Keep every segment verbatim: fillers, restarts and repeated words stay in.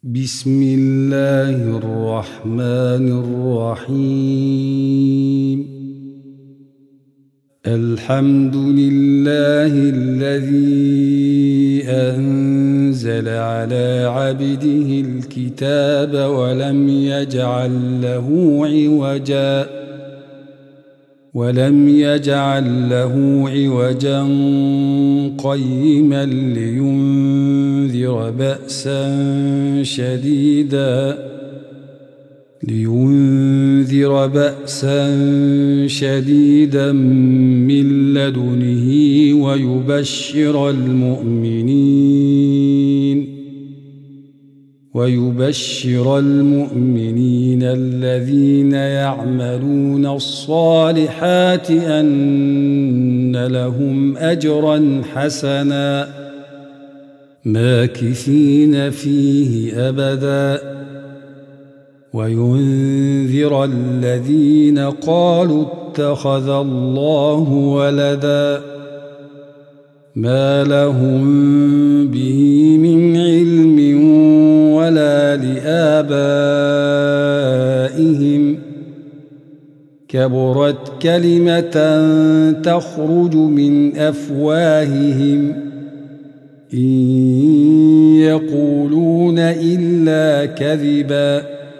بسم الله الرحمن الرحيم. الحمد لله الذي أنزل على عبده الكتاب ولم يجعل له عوجا ولم يجعل له عوجا قيما لينذر بأسا شديدا لينذر بأسا شديدا من لدنه ويبشر المؤمنين ويبشر المؤمنين الذين يعملون الصالحات أن لهم أجرا حسنا ماكثين فيه أبدا وينذر الذين قالوا اتخذ الله ولدا ما لهم به من علم ولا لآبائهم كبرت كلمة تخرج من أفواههم إن يقولون إلا كذبا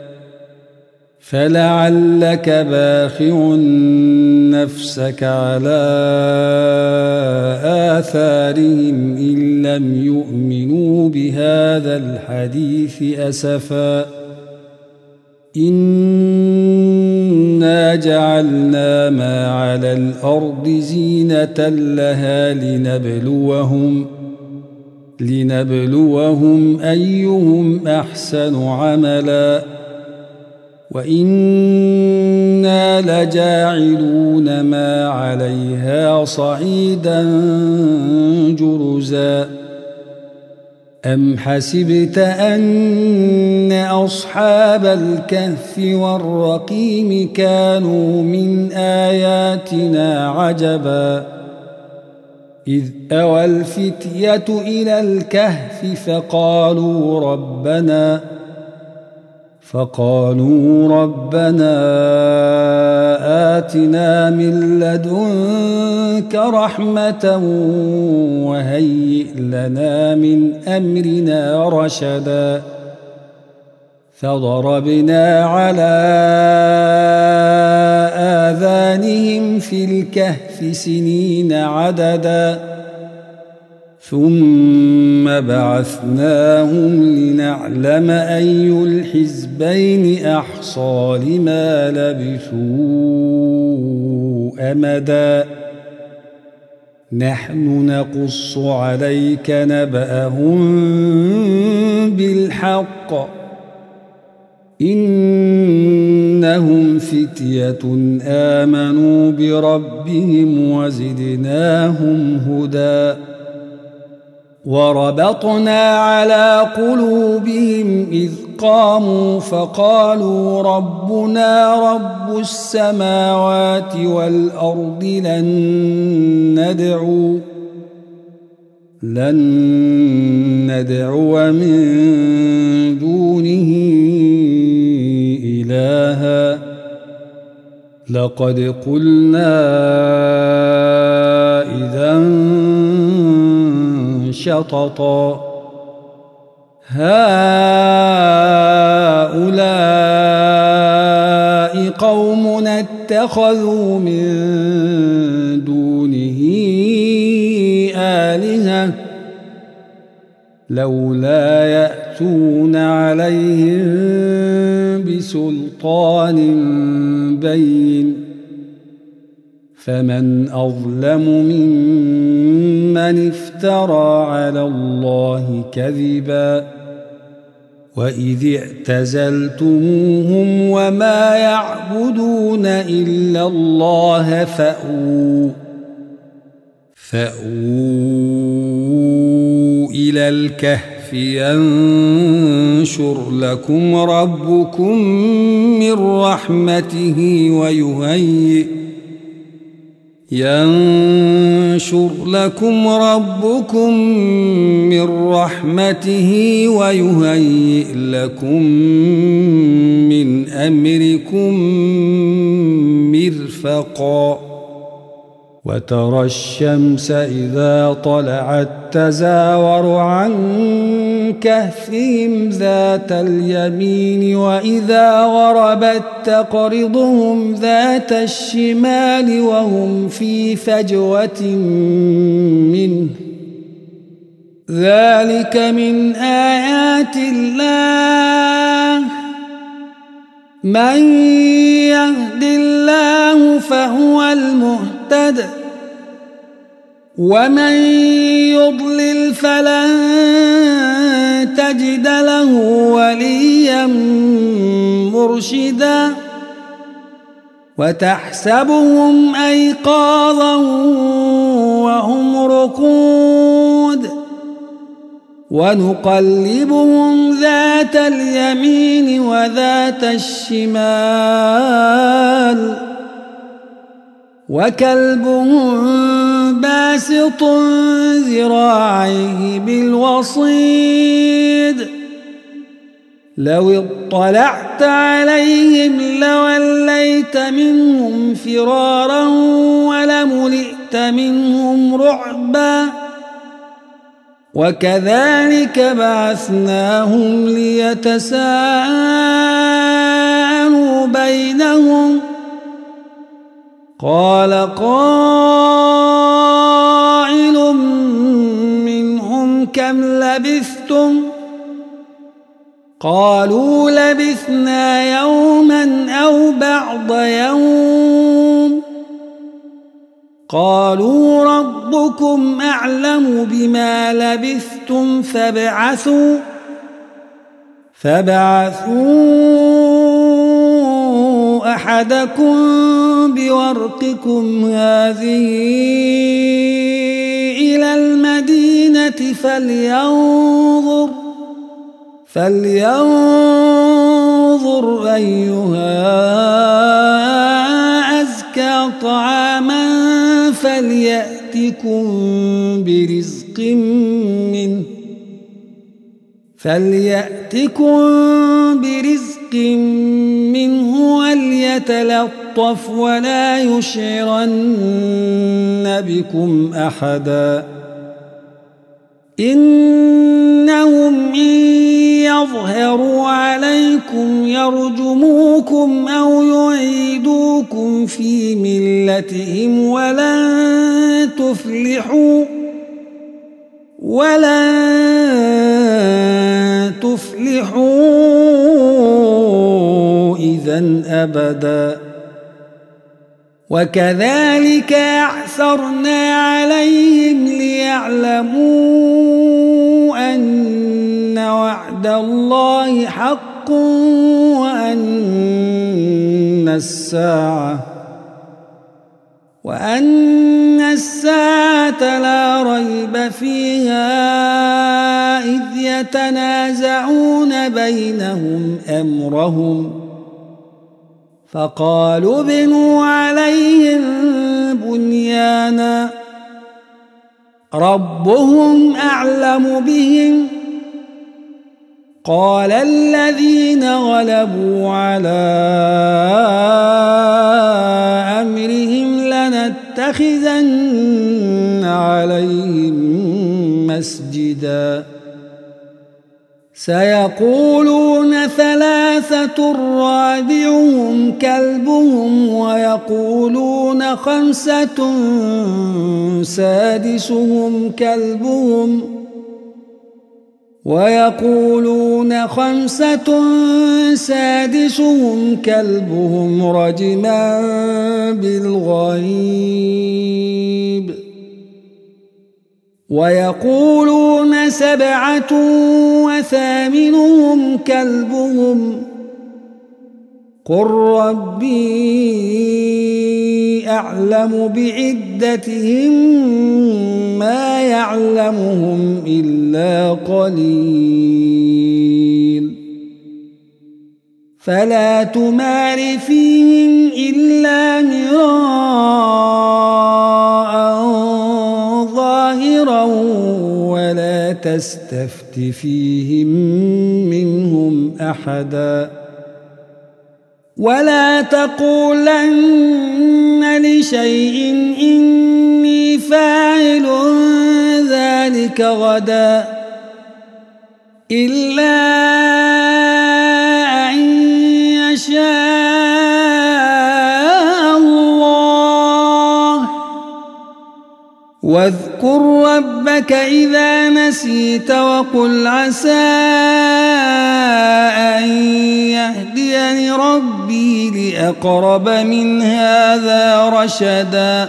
فلعلك باخع نفسك على آثارهم إن لم يؤمنوا بهذا الحديث أسفا إنا جعلنا ما على الأرض زينة لها لنبلوهم لنبلوهم أيهم أحسن عملا وإنا لجاعلون ما عليها صعيدا جرزا أم حسبت أن أصحاب الكهف والرقيم كانوا من آياتنا عجبا إذ أوى الفتية إلى الكهف فقالوا ربنا فقالوا ربنا آتنا من لدنك رحمة وهيئ لنا من أمرنا رشدا فضربنا على آذانهم في الكهف سنين عددا ثم بعثناهم لنعلم أي الحزبين أحصى لما لبثوا أمدا نحن نقص عليك نبأهم بالحق إنهم فتية آمنوا بربهم وزدناهم هدى وربطنا على قلوبهم إذ قاموا فقالوا ربنا رب السماوات والأرض لن ندعو لن ندعو من دونه إلها لقد قلنا إذا شططا هؤلاء قوم اتخذوا من دونه آلهة لولا يأتون عليهم بسلطان بين فمن أظلم ممن افترى على الله كذبا وإذ اعتزلتموهم وما يعبدون إلا الله فأووا فأووا إلى الكهف ينشر لكم ربكم من رحمته ويهيئ ينشر لكم ربكم من رحمته ويهيئ لكم من أمركم مرفقا وترى الشمس إذا طلعت تزاور عن كهفهم ذات اليمين وإذا غربت تقرضهم ذات الشمال وهم في فجوة منه ذلك من آيات الله من يهد الله فهو المهتد ومن يضلل فلن تجد له وليا مرشدا وتحسبهم أيقاظا وهم رقود ونقلبهم ذات اليمين وذات الشمال وكلبهم باسط ذراعيه بالوصيد لو اطلعت عليهم لوليت منهم فرارا ولملئت منهم رعبا وكذلك بعثناهم ليتساءلوا بينهم قال قائل منهم كم لبثتم قالوا لبثنا يوما أو بعض يوم قالوا ربكم أعلم بما لبثتم فابعثوا فابعثوا أحدكم بورقكم هذه إلى المدينة فلينظر فلينظر أيها أزكى طعاما فليأتكم برزق منه فليأتكم برزق منه وليتلطف ولا يشعرن بكم أحدا إنهم إن يظهروا عليكم يرجموكم أو يعيدوكم في ملتهم ولن تفلحوا ولن تفلحوا إذن أبدا وكذلك أعثرنا عليهم ليعلموا أن وعد الله حق وأن الساعة وأن الساعة لا ريب فيها إذ يتنازعون بينهم أمرهم فقالوا ابنوا عليهم بنيانا ربهم أعلم بهم قال الذين غلبوا على أمرهم لنتخذن عليهم مسجدا سيقولون ثلاثة رابعهم كلبهم ويقولون خمسة سادسهم كلبهم ويقولون خمسة سادسهم كلبهم رجما بالغيب ويقولون سبعة وثامنهم كلبهم قل ربي أعلم بعدتهم ما يعلمهم إلا قليل فلا تمار فيهم إلا مراء تستفت فيهم منهم أحدا ولا تقولن لشيء إني فاعل ذلك غدا إلا أن يشاء الله واذكر ربك إذا نسيت وقل عسى أن يهديني ربي لأقرب من هذا رشدا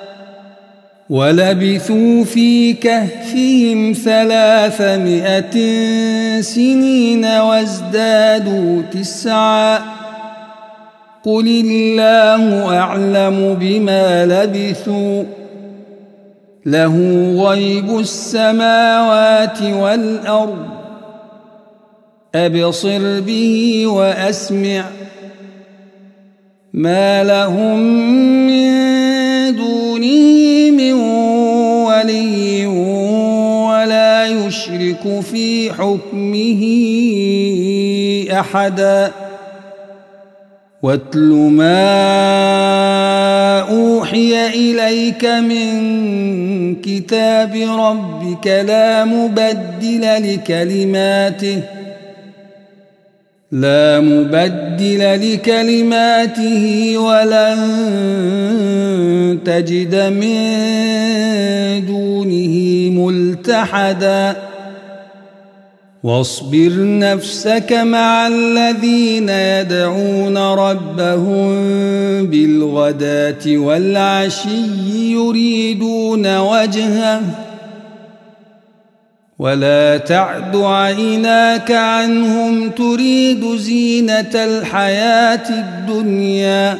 ولبثوا في كهفهم ثلاثمائة سنين وازدادوا تسعا قل الله أعلم بما لبثوا له غيب السماوات والأرض أبصر به وأسمع ما لهم من دونه من ولي ولا يشرك في حكمه أحدا واتل ما أوحي إليك من كتاب ربك لا مبدل لكلماته لا مبدل لكلماته ولن تجد من دونه ملتحدا واصبر نفسك مع الذين يدعون ربهم بالغداة والعشي يريدون وجهه ولا تعد عيناك عنهم تريد زينة الحياة الدنيا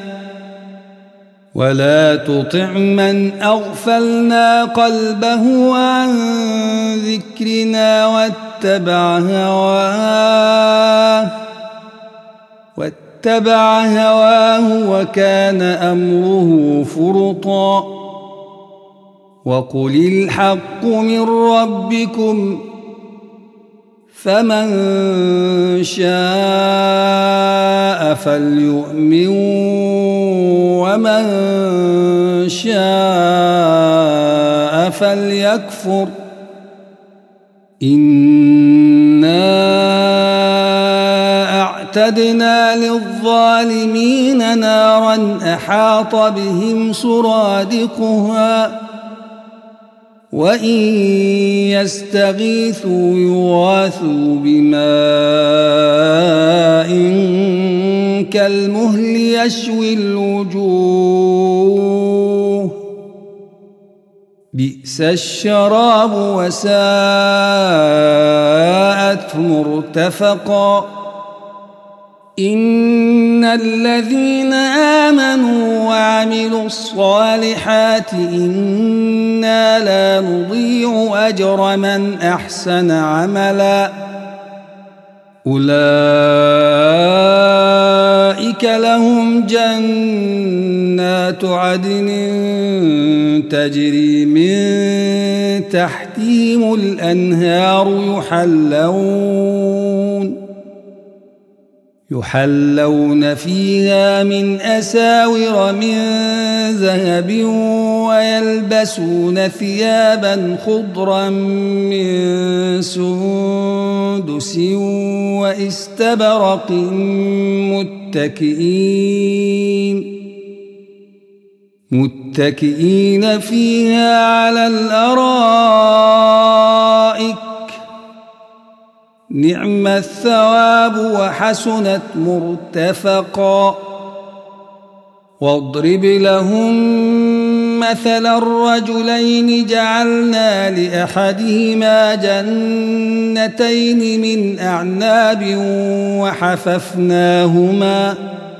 ولا تطع من أغفلنا قلبه عن ذكرنا واتبع هواه واتبع هواه وكان أمره فرطا وقل الحق من ربكم فمن شاء فليؤمن ومن شاء فليكفر إنا أعتدنا للظالمين نارا أحاط بهم سرادقها وإن يستغيثوا يغاثوا بماء كالمهل يشوي الوجوه بئس الشراب وساءت مرتفقا إن الذين آمنوا وعملوا الصالحات إنا لا نضيع أجر من أحسن عملا أولئك لهم جنات عدن تجري من تحتهم الأنهار يحلون يحلون فيها من أساور من ذهب ويلبسون ثيابا خضرا من سندس واستبرق متكئين متكئين فيها على الأرائك نعم الثواب وحسنت مرتفقا واضرب لهم مثل الرجلين جعلنا لأحدهما جنتين من أعناب وحففناهما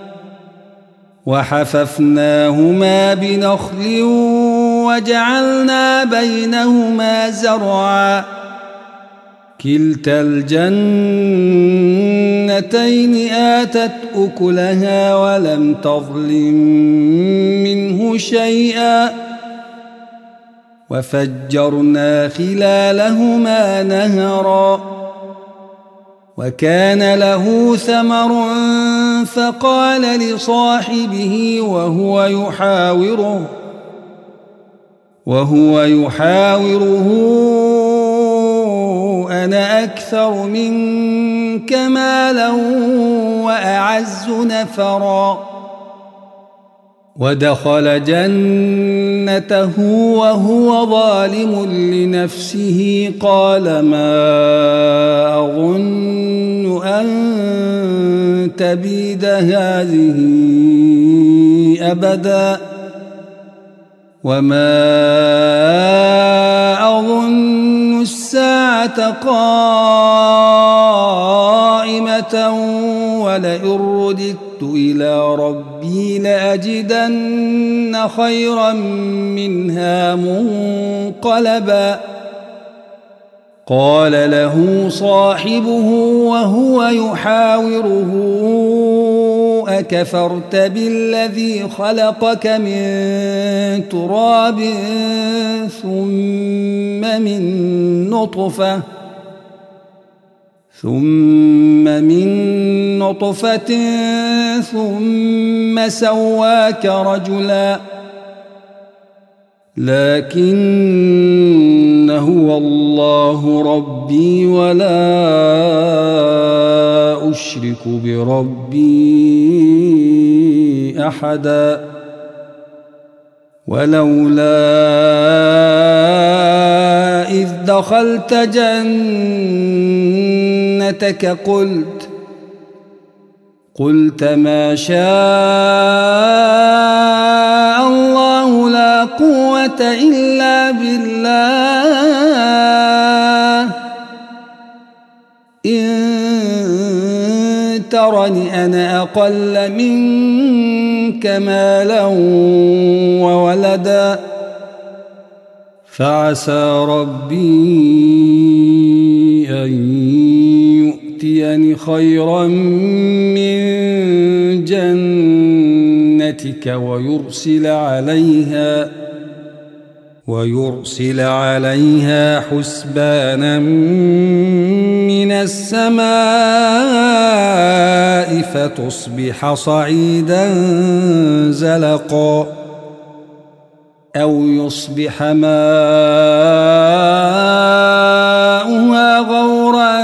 وحففناهما بنخل وجعلنا بينهما زرعا كلتا الجنتين آتت أكلها ولم تظلم منه شيئا وفجرنا خلالهما نهرا وكان له ثمر فقال لصاحبه وهو يحاوره وهو يحاوره أنا أكثر منك مالا وأعز نفرا ودخل جنته وهو ظالم لنفسه قال ما أظن أن تبيد هذه أبدا وما أظن الساعة قائمة ولئن رددت إلى ربي لأجدن خيرا منها منقلبا قال له صاحبه وهو يحاوره أكفرت بالذي خلقك من تراب ثم من نطفة ثم من نطفة ثم سواك رجلا لكن هو الله ربي ولا أشرك بربي أحدا ولولا إذ دخلت جنتك قلت قلت ما شاء الله لا قوة إلا بالله إن ترني أنا أقل منك مالا وولدا فعسى ربي أن يؤتيني خيرا من جنتك ويرسل عليها ويرسل عليها حسبانا من السماء فتصبح صعيدا زلقا أو يصبح ماؤها غورا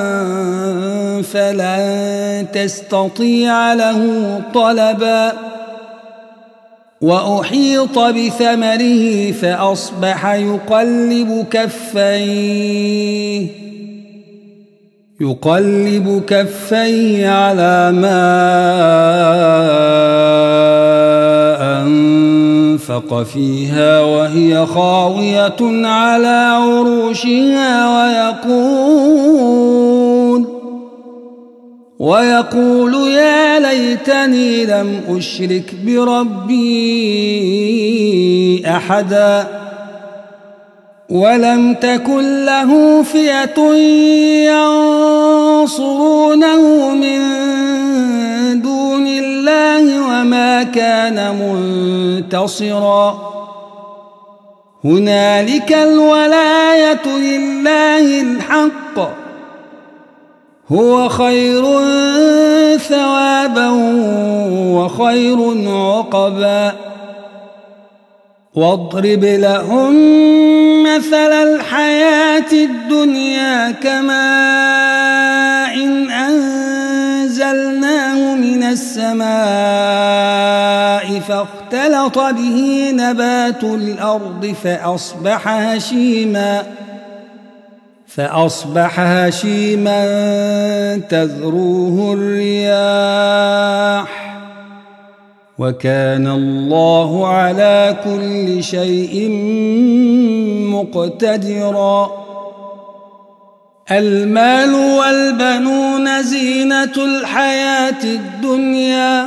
فلن تستطيع له طلبا وأحيط بثمره فأصبح يقلب كفيه يقلب كفيه على ما أنفق فيها وهي خاوية على عروشها ويقول ويقول يا ليتني لم أشرك بربي أحدا ولم تكن له فئة ينصرونه من دون الله وما كان منتصرا هنالك الولاية لله الحق هو خير ثوابا وخير عقبا واضرب لهم مثل الحياة الدنيا كماء إن أنزلناه من السماء فاختلط به نبات الأرض فأصبح هشيما فأصبح هشيما تذروه الرياح وكان الله على كل شيء مقتدرا المال والبنون زينة الحياة الدنيا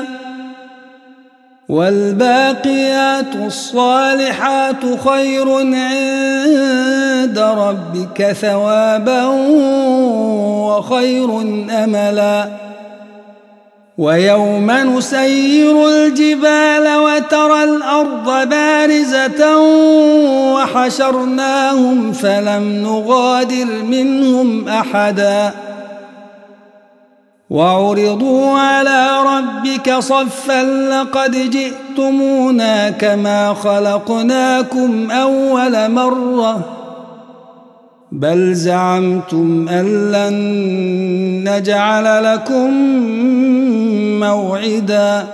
والباقيات الصالحات خير عند ربك ثوابا وخير أملا ويوم نسير الجبال وترى الأرض بارزة وحشرناهم فلم نغادر منهم أحدا وعرضوا على ربك صفا لقد جئتمونا كما خلقناكم أول مرة بل زعمتم أن لن نجعل لكم موعدا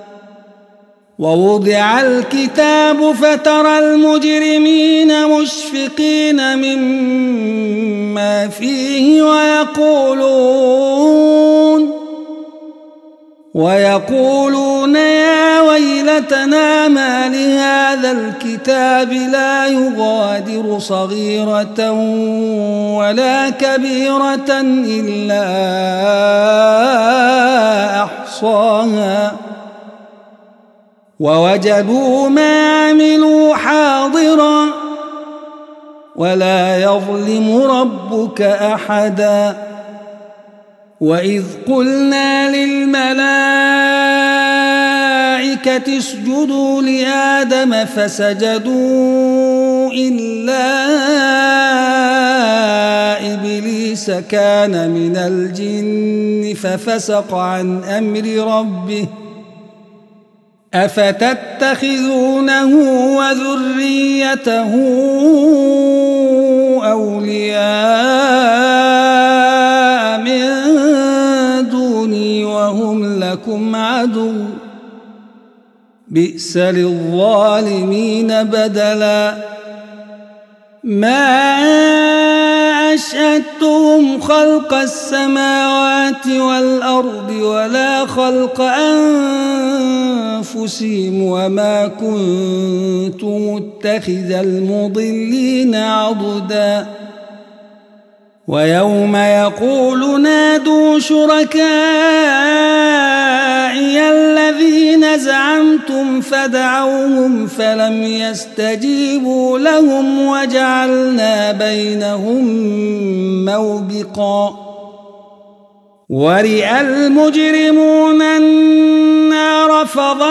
ووضع الكتاب فترى المجرمين مشفقين مما فيه ويقولون ويقولون يا ويلتنا ما لهذا الكتاب لا يغادر صغيرة ولا كبيرة إلا أحصاها ووجدوا ما عملوا حاضرا ولا يظلم ربك أحدا وإذ قلنا للملائكة اسجدوا لآدم فسجدوا إلا إبليس كان من الجن ففسق عن أمر ربه أفتتخذونه وذريته أولياء من دوني وهم لكم عدو بئس للظالمين بدلا ما أشهدتهم خلق السماوات والأرض ولا خلق أنفسهم وما كنت متخذ المضلين عضدا ويوم يقول نادوا شركائي الذين زعمتم فدعوهم فلم يستجيبوا لهم وجعلنا بينهم موبقا ورئ المجرمون النار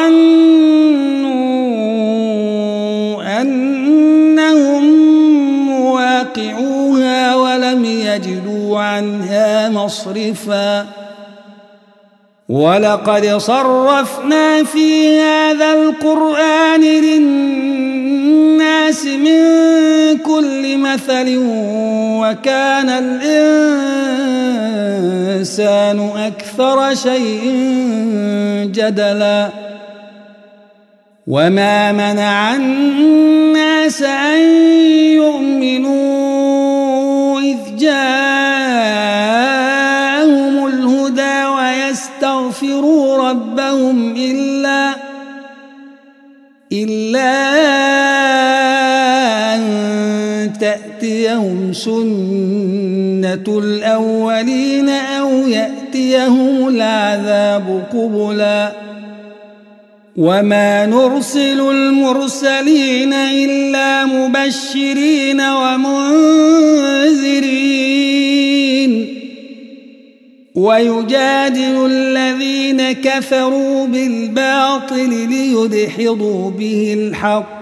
فظنوا أنهم مواقعوها ولم يجدوا عنها مصرفا ولقد صرفنا في هذا القرآن للناس من كل مثل وكان الإنسان أكثر شيء جدلا وما منع الناس أن يؤمنوا إذ جاءهم الهدى ويستغفروا ربهم إلا إلا أن تأتيهم سنة الأولين أو يأتيهم العذاب قبلا وما نرسل المرسلين إلا مبشرين ومنذرين ويجادل الذين كفروا بالباطل ليدحضوا به الحق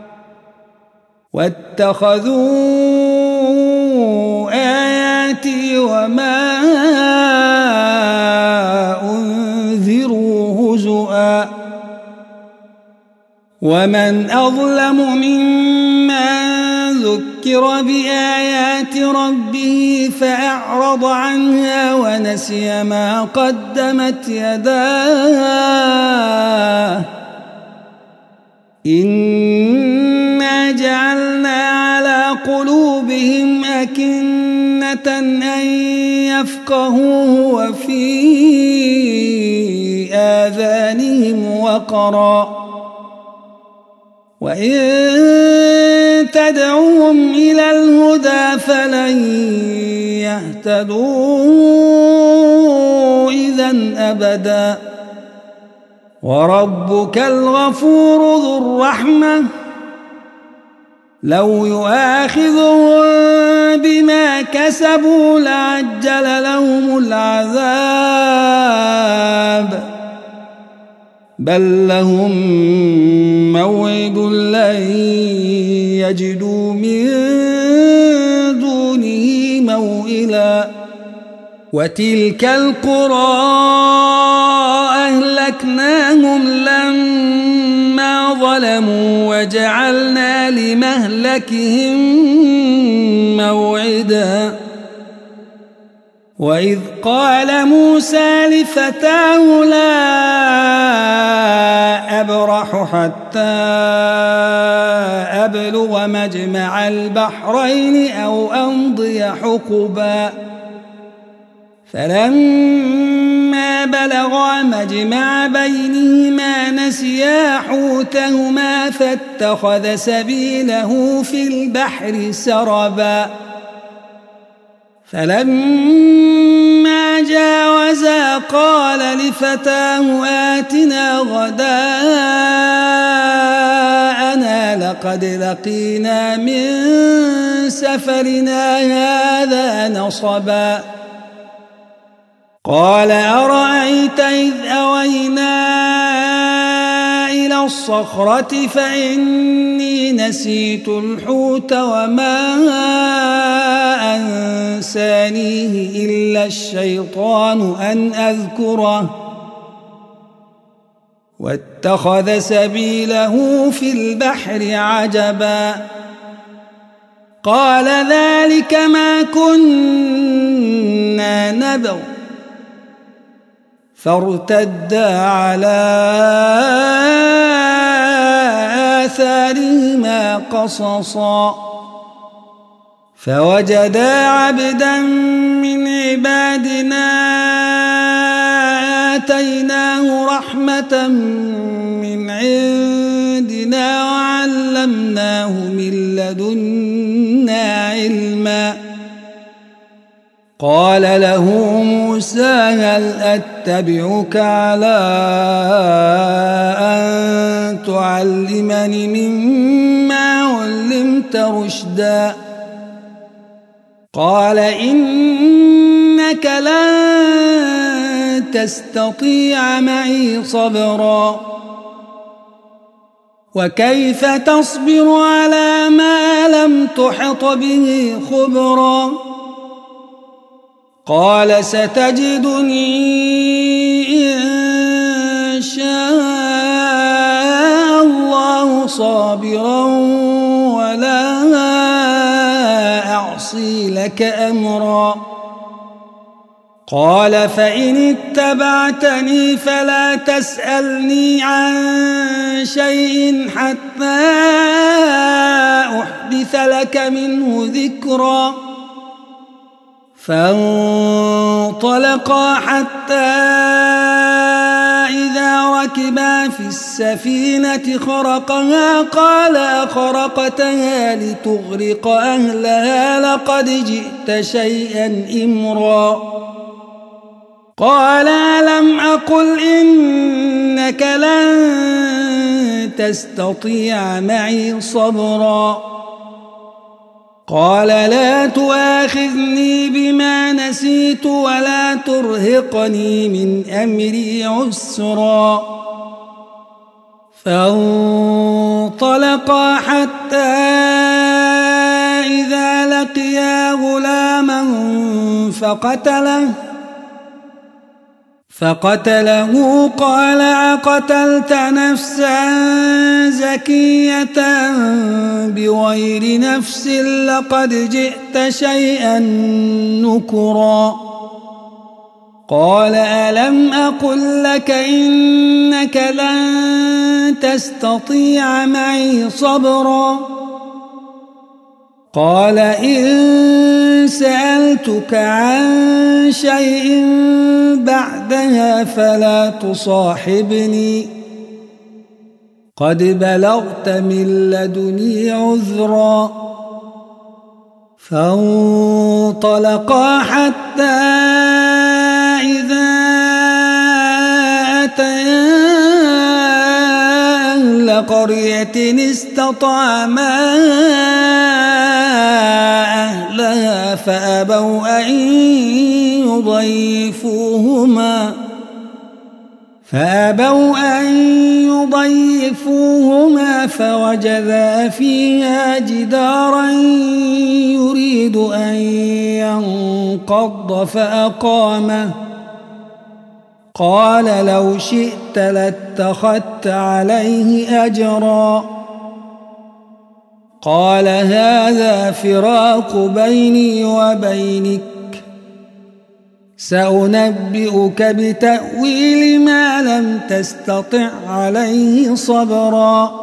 واتخذوا آياتي وما أنذروا هزؤا ومن أظلم ممن ذكر بآيات ربه فأعرض عنها ونسي ما قدمت يداه إنا جعلنا على قلوبهم أكنة أن يفقهوه وفي آذانهم وقرا وإن تدعوهم إلى الهدى فلن يهتدوا إذن أبدا وربك الغفور ذو الرحمة لو يؤاخذهم بما كسبوا لعجل لهم العذاب بل لهم موعد لن يجدوا من دونه موئلا وتلك القرى أهلكناهم لما ظلموا وجعلنا لمهلكهم موعدا وإذ قال موسى لفتاه لا أبرح حتى أبلغ مجمع البحرين أو أمضي حقبا فلما بلغا مجمع بينهما نسيا حوتهما فاتخذ سبيله في البحر سربا فلما جاوزا قال لفتاه آتنا غداءنا لقد لقينا من سفرنا هذا نصبا قال أرأيت إذ أوينا إلى الصخرة فإني نسيت الحوت وما أنسانيه إلا الشيطان أن أذكره واتخذ سبيله في البحر عجبا قال ذلك ما كنا نبغ فارتدا على آثارهما قصصا فوجدا عبدا من عبادنا آتيناه رحمة من عندنا وعلمناه من لدنا علما قال له موسى هل أتبعك على أن تعلمني مما علمت رشدا قال إنك لن تستطيع معي صبرا وكيف تصبر على ما لم تحط به خبرا قال ستجدني إن شاء الله صابرا ولا أعصي لك أمرا قال فإن اتبعتني فلا تسألني عن شيء حتى أحدث لك منه ذكرا فانطلقا حتى إذا ركبا في السفينة خرقها قال أخرقتها لتغرق أهلها لقد جئت شيئا إمرا قال ألم أقل إنك لن تستطيع معي صبرا قال لا تؤاخذني بما نسيت ولا ترهقني من أمري عسرا فانطلقا حتى إذا لقيا غلاما فقتله فقتله قال أقتلت نفسا زكية بغير نفس لقد جئت شيئا نكرا قال ألم أقل لك إنك لن تستطيع معي صبرا قال إن سألتك عن شيء بعدها فلا تصاحبني قد بلغت من لدني عذرا فانطلقا حتى إذا أتيا أهل قرية استطعما أهلها فأبوا أن يضيفوهما فأبوا أن يضيفوهما فوجدا فيها جدارا يريد أن ينقض فأقامه قال لو شئت لاتخذت عليه أجرا قال هذا فراق بيني وبينك سأنبئك بتأويل ما لم تستطع عليه صبرا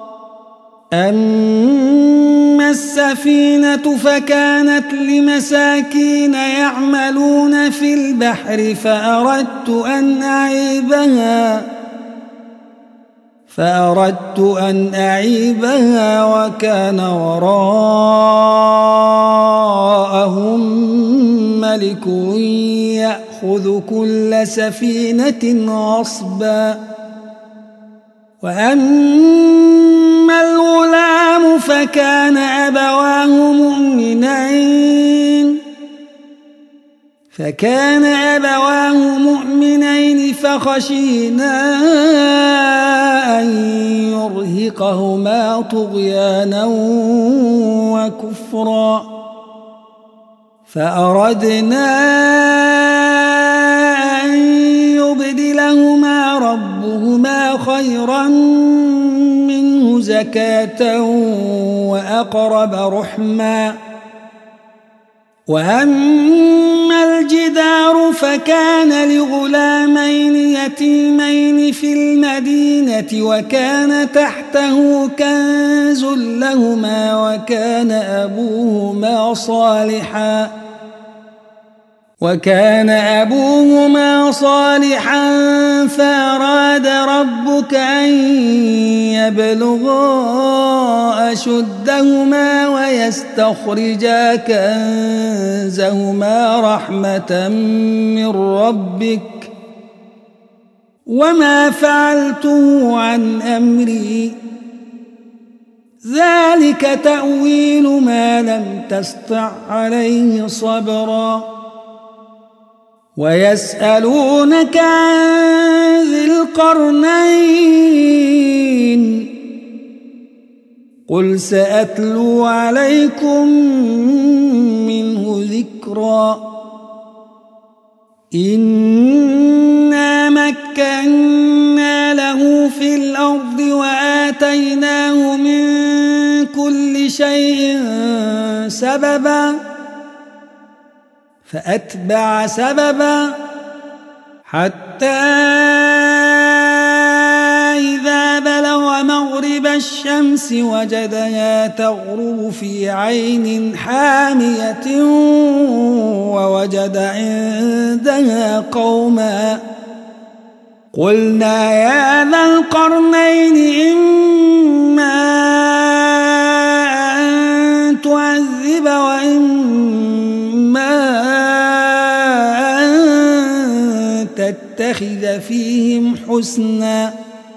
أما السفينة فكانت لمساكين يعملون في البحر فأردت أن أعيبها فأردت أن أعيبها وكان وراءهم ملك يأخذ كل سفينة غصبا وأما الغلام فكان أبواه مؤمنين فكان أبواه مؤمنين فخشينا أن يرهقهما طغيانا وكفرا فأردنا أن يبدلهما ربهما خيرا منه زكاة وأقرب رحما وأما الجدار فكان لغلامين يتيمين في المدينة وكان تحته كنز لهما وكان أبوهما صالحا وكان أبوهما صالحا فأراد ربك أن يبلغا أشدهما ويستخرجا كنزهما رحمة من ربك وما فعلته عن أمري ذلك تأويل ما لم تسطع عليه صبرا ويسألونك عن ذي القرنين قل سأتلو عليكم منه ذكرا إنا مكنا له في الأرض وآتيناه من كل شيء سببا فأتبع سببا حتى إذا بلغ مغرب الشمس وجدها تغرب في عين حامية ووجد عندها قوما قلنا يا ذا القرنين إما أن تعذب وإما أن تتخذ فيهم حسنا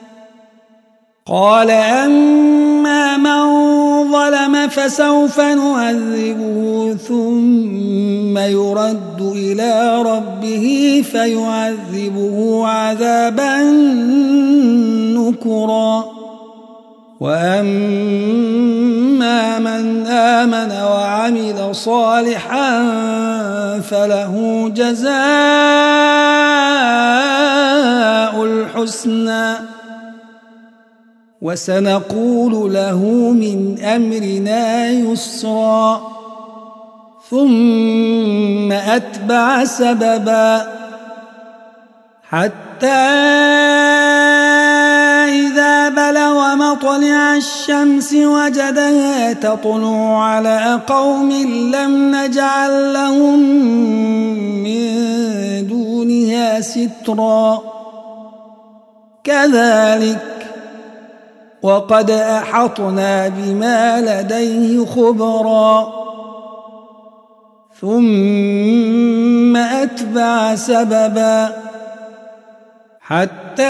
قال أما من ظلم فسوف نعذبه ثم يرد إلى ربه فيعذبه عذابا نكرا وأما من آمن وعمل صالحا فله جزاء الحسنى وسنقول له من أمرنا يسرا ثم أتبع سببا حتى إذا بلغ مطلع الشمس وجدها تطلع على قوم لم نجعل لهم من دونها سترا كذلك وقد أحطنا بما لديه خبرا ثم أتبع سببا حتى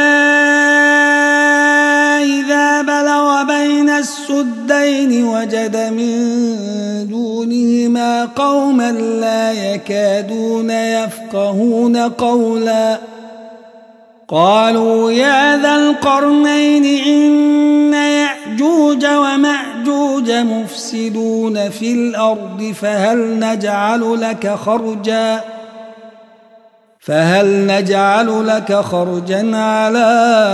إذا بلغ بين السدين وجد من دونهما قوما لا يكادون يفقهون قولا قالوا يا ذا القرنين إن يأجوج ومأجوج مفسدون في الأرض فهل نجعل لك خرجا فهل نجعل لك خرجا على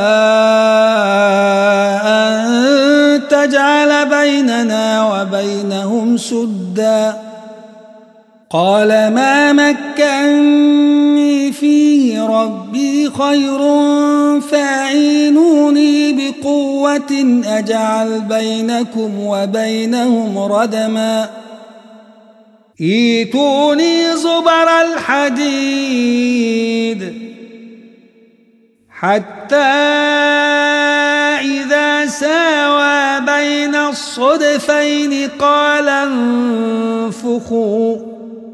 أن تجعل بيننا وبينهم سدا قال ما مكني فيه ربي خير فاعينوني بقوة أجعل بينكم وبينهم ردما ايتوني زبر الحديد حتى إذا ساوى بين الصدفين قال انفخوا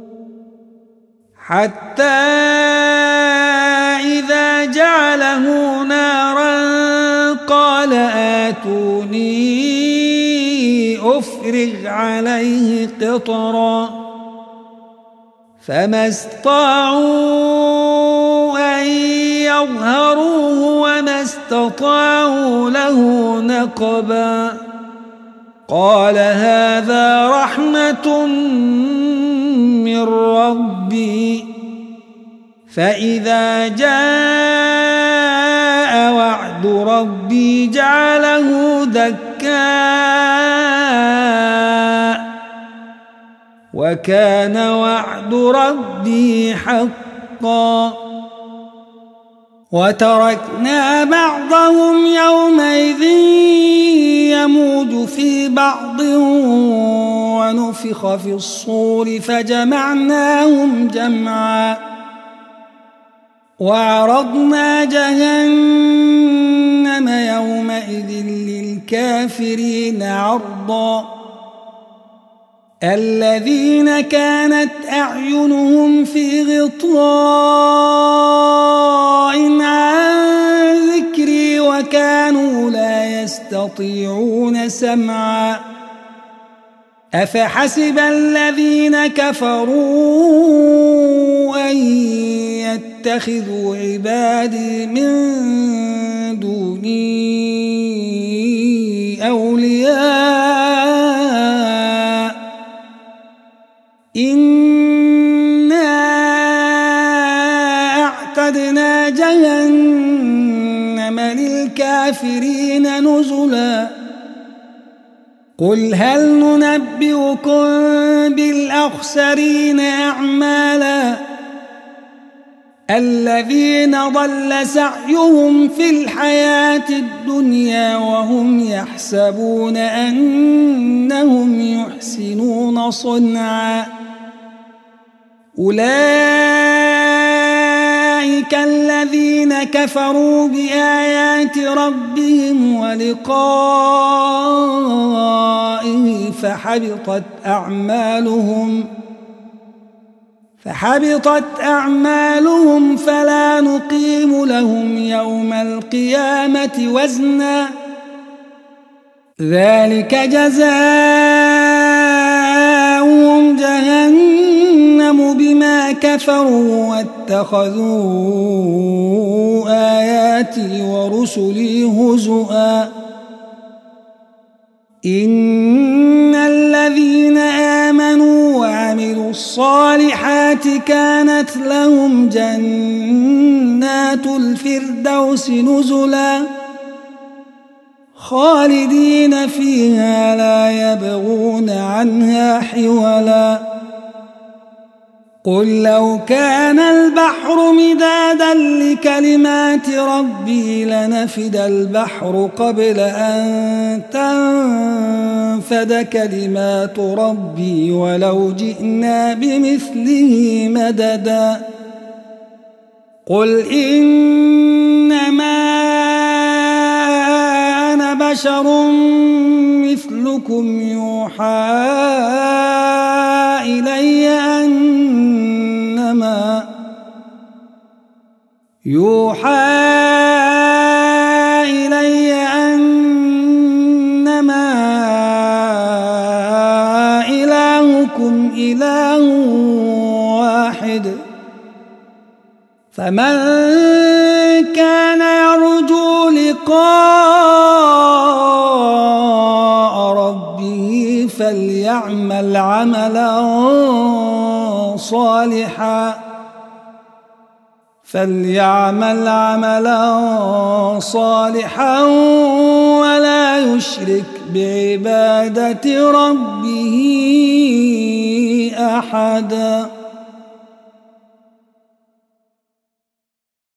حتى إذا جعله نارا قال آتوني أفرغ عليه قطرا فما استطاعوا أن يظهروه وما استطاعوا له نقبا قال هذا رحمة من ربي فإذا جاء وعد ربي جعله دكاء وكان وعد ربي حقا وتركنا بعضهم يومئذ يموج في بعض ونفخ في الصور فجمعناهم جمعا وعرضنا جهنم يومئذ للكافرين عرضا الذين كانت أعينهم في غطاء عن ذكري وكانوا لا يستطيعون سمعا أفحسب الذين كفروا أن يتخذوا عبادي من دوني أولياء إنا أعتدنا جهنم للكافرين نزلا قل هل ننبئكم بالأخسرين أعمالا الذين ضل سعيهم في الحياة الدنيا وهم يحسبون أنهم يحسنون صنعا أولئك الذين كفروا بآيات ربهم ولقائه فحبطت أعمالهم فحبطت أعمالهم فلا نقيم لهم يوم القيامة وزنا ذلك جزاؤهم جهنم بما كفروا واتخذوا آياتي ورسلي هزؤا إن الذين آمنوا وعملوا الصالحات كانت لهم جنات الفردوس نزلا خالدين فيها لا يبغون عنها حولا قل لو كان البحر مدادا لكلمات ربي لنفد البحر قبل أن تنفد كلمات ربي ولو جئنا بمثله مددا قل إنما أنا بشر مثلكم يوحى إلي أنما يوحى إلي أنما إلهكم إله واحد فمن كان يرجو لقاء ربه فليعمل عملا صالحا فليعمل عملا صالحا ولا يشرك بعبادة ربه أحدا.